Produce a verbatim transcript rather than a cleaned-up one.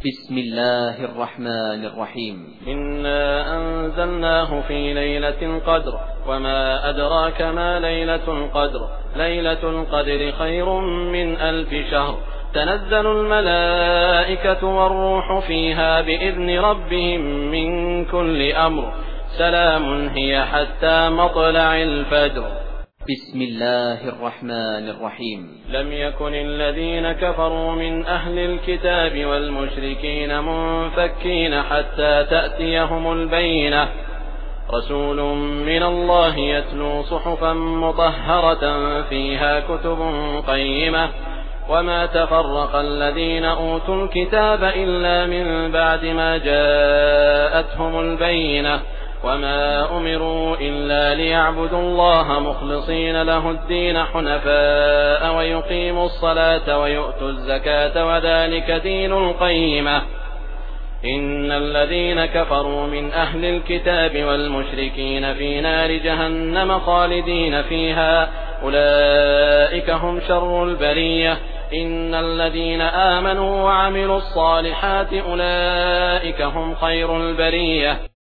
بسم الله الرحمن الرحيم. إنا أنزلناه في ليلة القدر وما أدراك ما ليلة القدر ليلة القدر خير من ألف شهر تنزل الملائكة والروح فيها بإذن ربهم من كل أمر سلام هي حتى مطلع الفجر. بسم الله الرحمن الرحيم. لم يكن الذين كفروا من أهل الكتاب والمشركين منفكين حتى تأتيهم البينة رسول من الله يتلو صحفا مطهرة فيها كتب قيمة وما تفرق الذين أوتوا الكتاب إلا من بعد ما جاءتهم البينة وما أمروا إلا ليعبدوا الله مخلصين له الدين حنفاء ويقيموا الصلاة ويؤتوا الزكاة وذلك دين القيمة. إن الذين كفروا من أهل الكتاب والمشركين في نار جهنم خالدين فيها أولئك هم شر البرية. إن الذين آمنوا وعملوا الصالحات أولئك هم خير البرية.